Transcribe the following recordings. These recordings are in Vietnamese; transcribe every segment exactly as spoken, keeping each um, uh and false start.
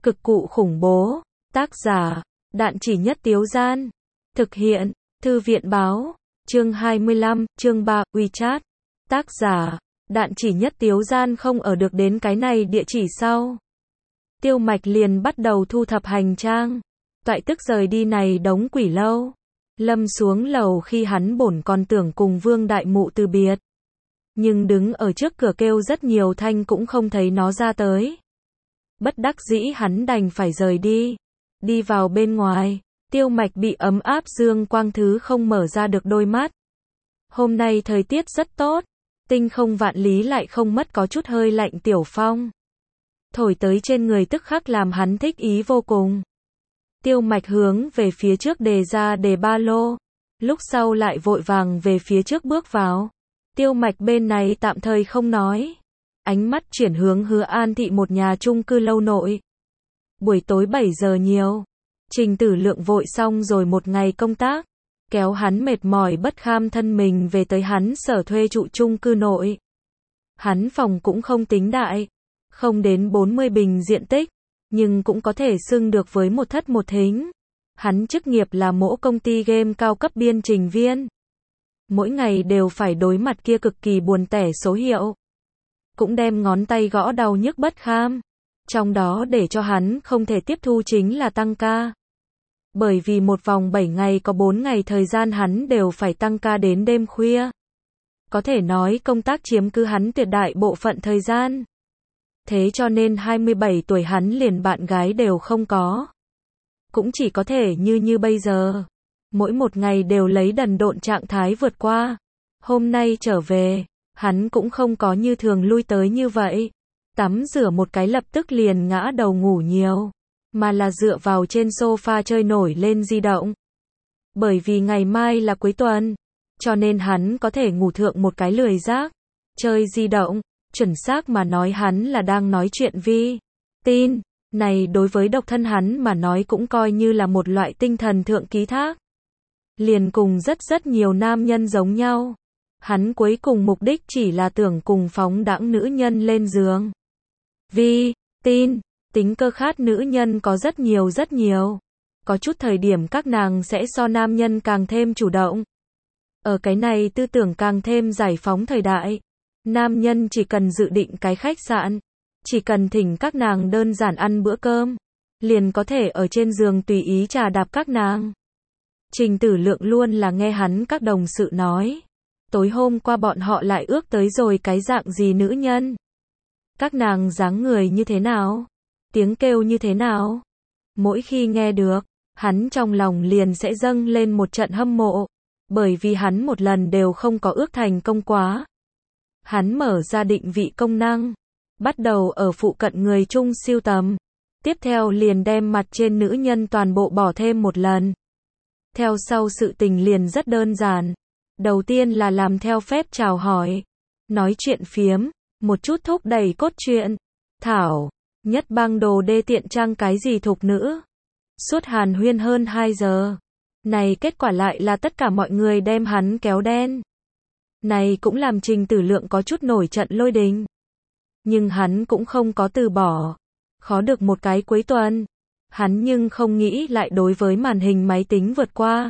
Cực cụ khủng bố. Tác giả, Đạn Chỉ Nhất Tiếu Gian. Thực hiện, Thư viện báo. Chương hai mươi lăm, chương ba, WeChat. Tác giả, Đạn Chỉ Nhất Tiếu Gian không ở được đến cái này địa chỉ sau. Tiêu Mạch liền bắt đầu thu thập hành trang. Toại tức rời đi này đống quỷ lâu. Lâm xuống lầu khi hắn bổn còn tưởng cùng Vương Đại Mụ từ biệt. Nhưng đứng ở trước cửa kêu rất nhiều thanh cũng không thấy nó ra tới. Bất đắc dĩ hắn đành phải rời đi. Đi vào bên ngoài, Tiêu Mạch bị ấm áp dương quang thứ không mở ra được đôi mắt. Hôm nay thời tiết rất tốt, tinh không vạn lý lại không mất có chút hơi lạnh tiểu phong. Thổi tới trên người tức khắc làm hắn thích ý vô cùng. Tiêu Mạch hướng về phía trước đề ra đề ba lô, lúc sau lại vội vàng về phía trước bước vào. Tiêu Mạch bên này tạm thời không nói, ánh mắt chuyển hướng Hứa An thị một nhà chung cư lâu nội. Buổi tối bảy giờ nhiều, Trình Tử Lượng vội xong rồi một ngày công tác, kéo hắn mệt mỏi bất kham thân mình về tới hắn sở thuê trụ chung cư nội. Hắn phòng cũng không tính đại, không đến bốn mươi bình diện tích, nhưng cũng có thể xưng được với một thất một thính. Hắn chức nghiệp là mỗ công ty game cao cấp biên trình viên. Mỗi ngày đều phải đối mặt kia cực kỳ buồn tẻ số hiệu. Cũng đem ngón tay gõ đau nhức bất kham. Trong đó để cho hắn không thể tiếp thu chính là tăng ca. Bởi vì một vòng bảy ngày có bốn ngày thời gian hắn đều phải tăng ca đến đêm khuya. Có thể nói công tác chiếm cứ hắn tuyệt đại bộ phận thời gian. Thế cho nên hai mươi bảy tuổi hắn liền bạn gái đều không có. Cũng chỉ có thể như như bây giờ. Mỗi một ngày đều lấy đần độn trạng thái vượt qua. Hôm nay trở về, hắn cũng không có như thường lui tới như vậy. Tắm rửa một cái lập tức liền ngã đầu ngủ nhiều. Mà là dựa vào trên sofa chơi nổi lên di động. Bởi vì ngày mai là cuối tuần. Cho nên hắn có thể ngủ thượng một cái lười giác. Chơi di động. Chuẩn xác mà nói hắn là đang nói chuyện vi. Tin. Này đối với độc thân hắn mà nói cũng coi như là một loại tinh thần thượng ký thác. Liền cùng rất rất nhiều nam nhân giống nhau. Hắn cuối cùng mục đích chỉ là tưởng cùng phóng đãng nữ nhân lên giường. Vi, tin, tính cơ khát nữ nhân có rất nhiều rất nhiều. Có chút thời điểm các nàng sẽ so nam nhân càng thêm chủ động. Ở cái này tư tưởng càng thêm giải phóng thời đại. Nam nhân chỉ cần dự định cái khách sạn. Chỉ cần thỉnh các nàng đơn giản ăn bữa cơm. Liền có thể ở trên giường tùy ý trà đạp các nàng. Trình Tử Lượng luôn là nghe hắn các đồng sự nói. Tối hôm qua bọn họ lại ước tới rồi cái dạng gì nữ nhân. Các nàng dáng người như thế nào? Tiếng kêu như thế nào? Mỗi khi nghe được, hắn trong lòng liền sẽ dâng lên một trận hâm mộ. Bởi vì hắn một lần đều không có ước thành công quá. Hắn mở ra định vị công năng. Bắt đầu ở phụ cận người chung siêu tầm. Tiếp theo liền đem mặt trên nữ nhân toàn bộ bỏ thêm một lần. Theo sau sự tình liền rất đơn giản. Đầu tiên là làm theo phép chào hỏi. Nói chuyện phiếm. Một chút thúc đẩy cốt truyện. Thảo. Nhất bang đồ đê tiện trang cái gì thục nữ. Suốt hàn huyên hơn hai giờ. Này kết quả lại là tất cả mọi người đem hắn kéo đen. Này cũng làm Trình Tử Lượng có chút nổi trận lôi đình. Nhưng hắn cũng không có từ bỏ. Khó được một cái cuối tuần. Hắn nhưng không nghĩ lại đối với màn hình máy tính vượt qua.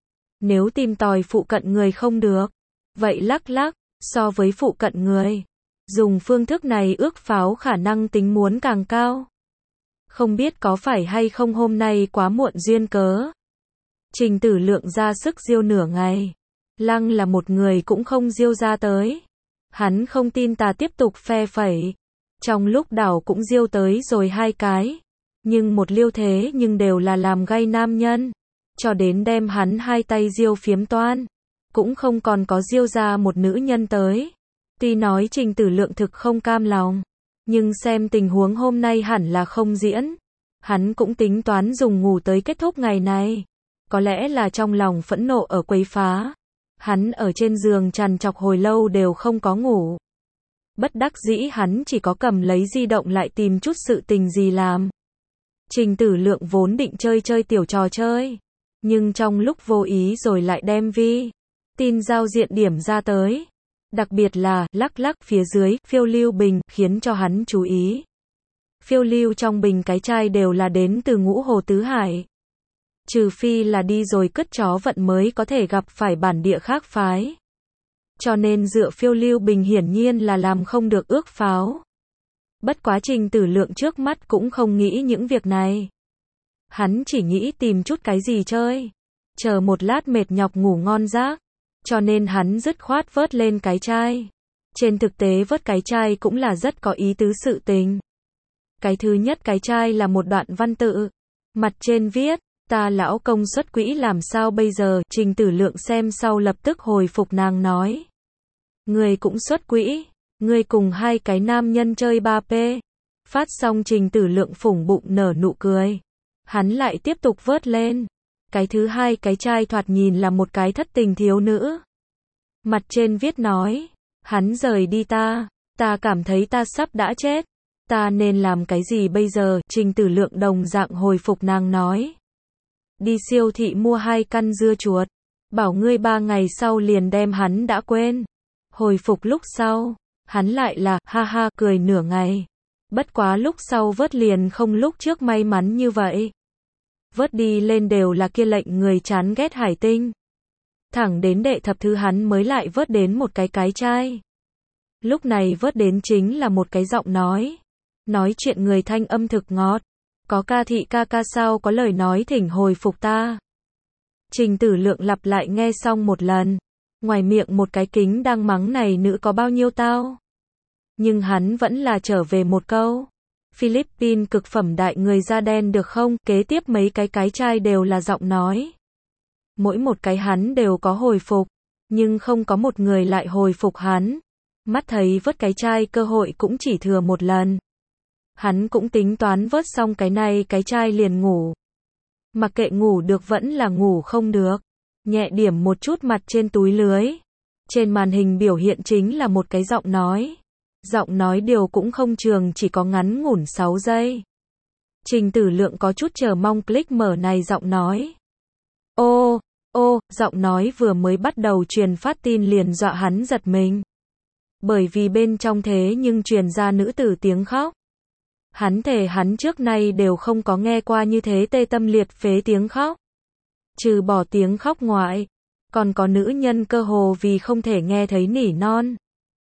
Nếu tìm tòi phụ cận người không được. Vậy lắc lắc, so với phụ cận người. Dùng phương thức này ước pháo khả năng tính muốn càng cao. Không biết có phải hay không hôm nay quá muộn duyên cớ. Trình Tử Lượng ra sức diêu nửa ngày. Lăng là một người cũng không diêu ra tới. Hắn không tin ta tiếp tục phe phẩy. Trong lúc đảo cũng diêu tới rồi hai cái. Nhưng một liêu thế nhưng đều là làm gay nam nhân. Cho đến đem hắn hai tay diêu phiếm toan. Cũng không còn có diêu ra một nữ nhân tới. Tuy nói Trình Tử Lượng thực không cam lòng. Nhưng xem tình huống hôm nay hẳn là không diễn. Hắn cũng tính toán dùng ngủ tới kết thúc ngày này. Có lẽ là trong lòng phẫn nộ ở quấy phá. Hắn ở trên giường trằn trọc hồi lâu đều không có ngủ. Bất đắc dĩ hắn chỉ có cầm lấy di động lại tìm chút sự tình gì làm. Trình Tử Lượng vốn định chơi chơi tiểu trò chơi. Nhưng trong lúc vô ý rồi lại đem vi. Tin giao diện điểm ra tới. Đặc biệt là lắc lắc phía dưới phiêu lưu bình khiến cho hắn chú ý. phiêu lưu trong bình cái chai đều là đến từ ngũ hồ tứ hải. Trừ phi là đi rồi cứt chó vận mới có thể gặp phải bản địa khác phái. Cho nên dựa phiêu lưu bình hiển nhiên là làm không được ước pháo. Bất quá Trình Tử Lượng trước mắt cũng không nghĩ những việc này. Hắn chỉ nghĩ tìm chút cái gì chơi. Chờ một lát mệt nhọc ngủ ngon giấc. Cho nên hắn dứt khoát vớt lên cái chai. Trên thực tế vớt cái chai cũng là rất có ý tứ sự tình. Cái thứ nhất cái chai là một đoạn văn tự. Mặt trên viết, ta lão công xuất quỹ làm sao bây giờ, Trình Tử Lượng xem sau lập tức hồi phục nàng nói. Người cũng xuất quỹ, người cùng hai cái nam nhân chơi ba pê. Phát xong Trình Tử Lượng phủng bụng nở nụ cười. Hắn lại tiếp tục vớt lên. Cái thứ hai cái chai thoạt nhìn là một cái thất tình thiếu nữ. Mặt trên viết nói, hắn rời đi ta, ta cảm thấy ta sắp đã chết. Ta nên làm cái gì bây giờ, Trình Tử Lượng đồng dạng hồi phục nàng nói. Đi siêu thị mua hai căn dưa chuột. Bảo ngươi ba ngày sau liền đem hắn đã quên. Hồi phục lúc sau, hắn lại là, ha ha, cười nửa ngày. Bất quá lúc sau vớt liền không lúc trước may mắn như vậy. Vớt đi lên đều là kia lệnh người chán ghét hải tinh. Thẳng đến đệ thập thứ hắn mới lại vớt đến một cái cái chai. Lúc này vớt đến chính là một cái giọng nói. Nói chuyện người thanh âm thực ngọt. Có ca thị ca ca sao có lời nói thỉnh hồi phục ta. Trình Tử Lượng lặp lại nghe xong một lần. Ngoài miệng một cái kính đang mắng này nữ có bao nhiêu tao. Nhưng hắn vẫn là trở về một câu. Philippines cực phẩm đại người da đen được không? Kế tiếp mấy cái cái chai đều là giọng nói. Mỗi một cái hắn đều có hồi phục. Nhưng không có một người lại hồi phục hắn. Mắt thấy vớt cái chai cơ hội cũng chỉ thừa một lần. Hắn cũng tính toán vớt xong cái này cái chai liền ngủ. Mặc kệ ngủ được vẫn là ngủ không được. Nhẹ điểm một chút mặt trên túi lưới. Trên màn hình biểu hiện chính là một cái giọng nói. Giọng nói điều cũng không trường, chỉ có ngắn ngủn sáu giây. Trình Tử Lượng có chút chờ mong click mở này giọng nói. Ô, ô, giọng nói vừa mới bắt đầu truyền phát tin liền dọa hắn giật mình. Bởi vì bên trong thế nhưng truyền ra nữ tử tiếng khóc. Hắn thề hắn trước nay đều không có nghe qua như thế tê tâm liệt phế tiếng khóc. Trừ bỏ tiếng khóc ngoại, còn có nữ nhân cơ hồ vì không thể nghe thấy nỉ non.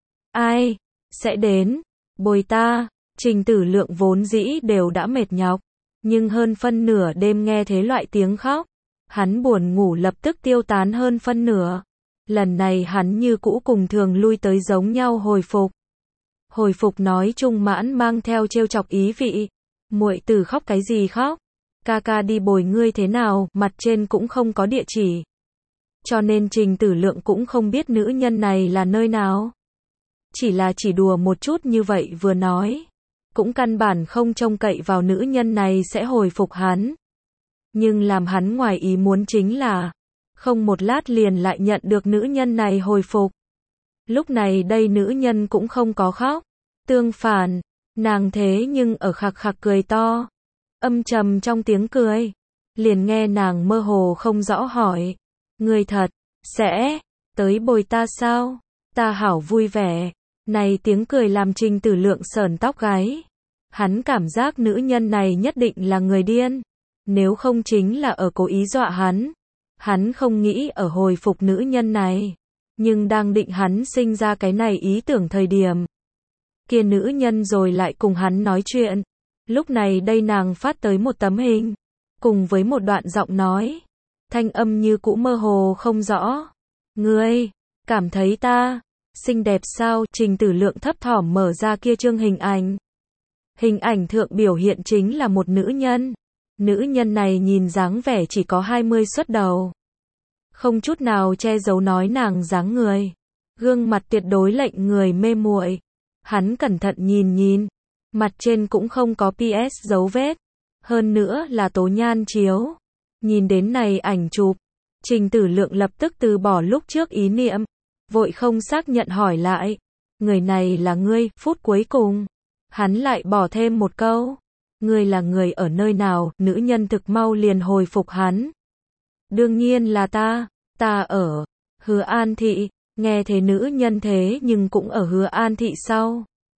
Ai sẽ đến bồi ta? Trình Tử Lượng vốn dĩ đều đã mệt nhọc, nhưng hơn phân nửa đêm nghe thế loại tiếng khóc, hắn buồn ngủ lập tức tiêu tán hơn phân nửa. Lần này hắn như cũ cùng thường lui tới giống nhau hồi phục. Hồi phục nói chung mãn mang theo trêu chọc ý vị. Muội tử khóc cái gì khóc? Ca ca đi bồi ngươi thế nào? Mặt trên cũng không có địa chỉ. Cho nên Trình Tử Lượng cũng không biết nữ nhân này là nơi nào. Chỉ là chỉ đùa một chút như vậy vừa nói. Cũng căn bản không trông cậy vào nữ nhân này sẽ hồi phục hắn. Nhưng làm hắn ngoài ý muốn chính là, không một lát liền lại nhận được nữ nhân này hồi phục. Lúc này đây nữ nhân cũng không có khóc. Tương phản, nàng thế nhưng ở khạc khạc cười to. Âm trầm trong tiếng cười. Liền nghe nàng mơ hồ không rõ hỏi. Người thật, sẽ, tới bồi ta sao? Ta hảo vui vẻ. Này tiếng cười làm Trình Tử Lượng sởn tóc gáy. Hắn cảm giác nữ nhân này nhất định là người điên. Nếu không chính là ở cố ý dọa hắn. Hắn không nghĩ ở hồi phục nữ nhân này. Nhưng đang định hắn sinh ra cái này ý tưởng thời điểm. Kia nữ nhân rồi lại cùng hắn nói chuyện. Lúc này đây nàng phát tới một tấm hình. Cùng với một đoạn giọng nói. Thanh âm như cũ mơ hồ không rõ. Ngươi, cảm thấy ta xinh đẹp sao? Trình Tử Lượng thấp thỏm mở ra kia chương hình ảnh. Hình ảnh thượng biểu hiện chính là một nữ nhân. Nữ nhân này nhìn dáng vẻ chỉ có hai mươi xuất đầu. Không chút nào che giấu nói nàng dáng người. Gương mặt tuyệt đối lệnh người mê muội. Hắn cẩn thận nhìn nhìn. Mặt trên cũng không có pê ét dấu vết. Hơn nữa là tố nhan chiếu. Nhìn đến này ảnh chụp. Trình Tử Lượng lập tức từ bỏ lúc trước ý niệm. Vội không xác nhận hỏi lại. Người này là ngươi? Phút cuối cùng. Hắn lại bỏ thêm một câu. Ngươi là người ở nơi nào? Nữ nhân thực mau liền hồi phục hắn. Đương nhiên là ta. Ta ở Hứa An Thị. Nghe thế nữ nhân thế nhưng cũng ở Hứa An Thị sau.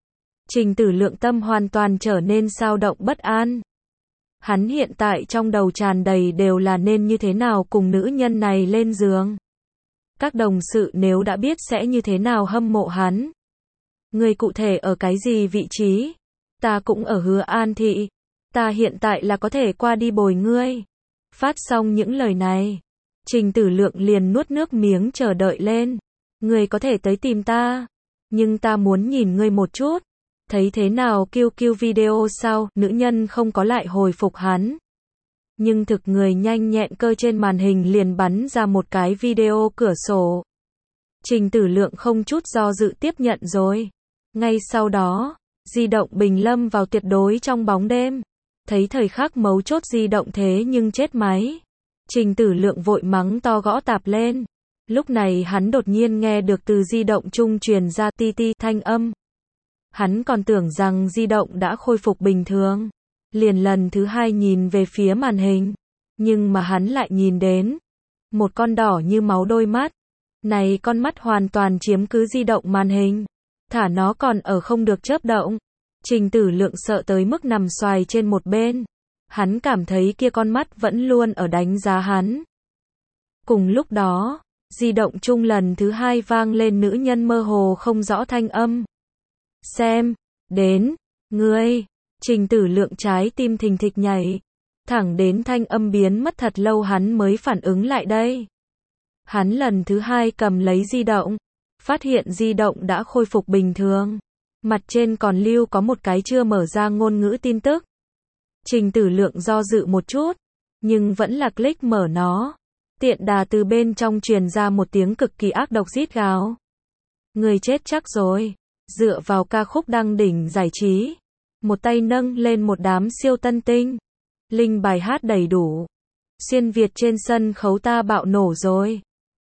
Trình Tử Lượng tâm hoàn toàn trở nên xao động bất an. Hắn hiện tại trong đầu tràn đầy đều là nên như thế nào cùng nữ nhân này lên giường. Các đồng sự nếu đã biết sẽ như thế nào hâm mộ hắn. Người cụ thể ở cái gì vị trí? Ta cũng ở Hứa An Thị. Ta hiện tại là có thể qua đi bồi ngươi. Phát xong những lời này, Trình Tử Lượng liền nuốt nước miếng chờ đợi lên. Ngươi có thể tới tìm ta, nhưng ta muốn nhìn ngươi một chút. Thấy thế nào kêu kêu video sau, nữ nhân không có lại hồi phục hắn. Nhưng thực người nhanh nhẹn cơ trên màn hình liền bắn ra một cái video cửa sổ. Trình Tử Lượng không chút do dự tiếp nhận rồi. Ngay sau đó, di động bình lâm vào tuyệt đối trong bóng đêm. Thấy thời khắc mấu chốt di động thế nhưng chết máy. Trình Tử Lượng vội mắng to gõ tạp lên. Lúc này hắn đột nhiên nghe được từ di động trung truyền ra ti ti thanh âm. Hắn còn tưởng rằng di động đã khôi phục bình thường. Liền lần thứ hai nhìn về phía màn hình. Nhưng mà hắn lại nhìn đến một con đỏ như máu đôi mắt. Này con mắt hoàn toàn chiếm cứ di động màn hình. Thả nó còn ở không được chớp động. Trình Tử Lượng sợ tới mức nằm xoài trên một bên. Hắn cảm thấy kia con mắt vẫn luôn ở đánh giá hắn. Cùng lúc đó, di động chung lần thứ hai vang lên nữ nhân mơ hồ không rõ thanh âm. Xem, đến, ngươi. Trình Tử Lượng trái tim thình thịch nhảy. Thẳng đến thanh âm biến mất thật lâu hắn mới phản ứng lại đây. Hắn lần thứ hai cầm lấy di động. Phát hiện di động đã khôi phục bình thường. Mặt trên còn lưu có một cái chưa mở ra ngôn ngữ tin tức. Trình Tử Lượng do dự một chút, nhưng vẫn là click mở nó. Tiện đà từ bên trong truyền ra một tiếng cực kỳ ác độc rít gào. Người chết chắc rồi. Dựa vào ca khúc đăng đỉnh giải trí. Một tay nâng lên một đám siêu tân tinh. Linh bài hát đầy đủ. Xuyên Việt trên sân khấu ta bạo nổ rồi.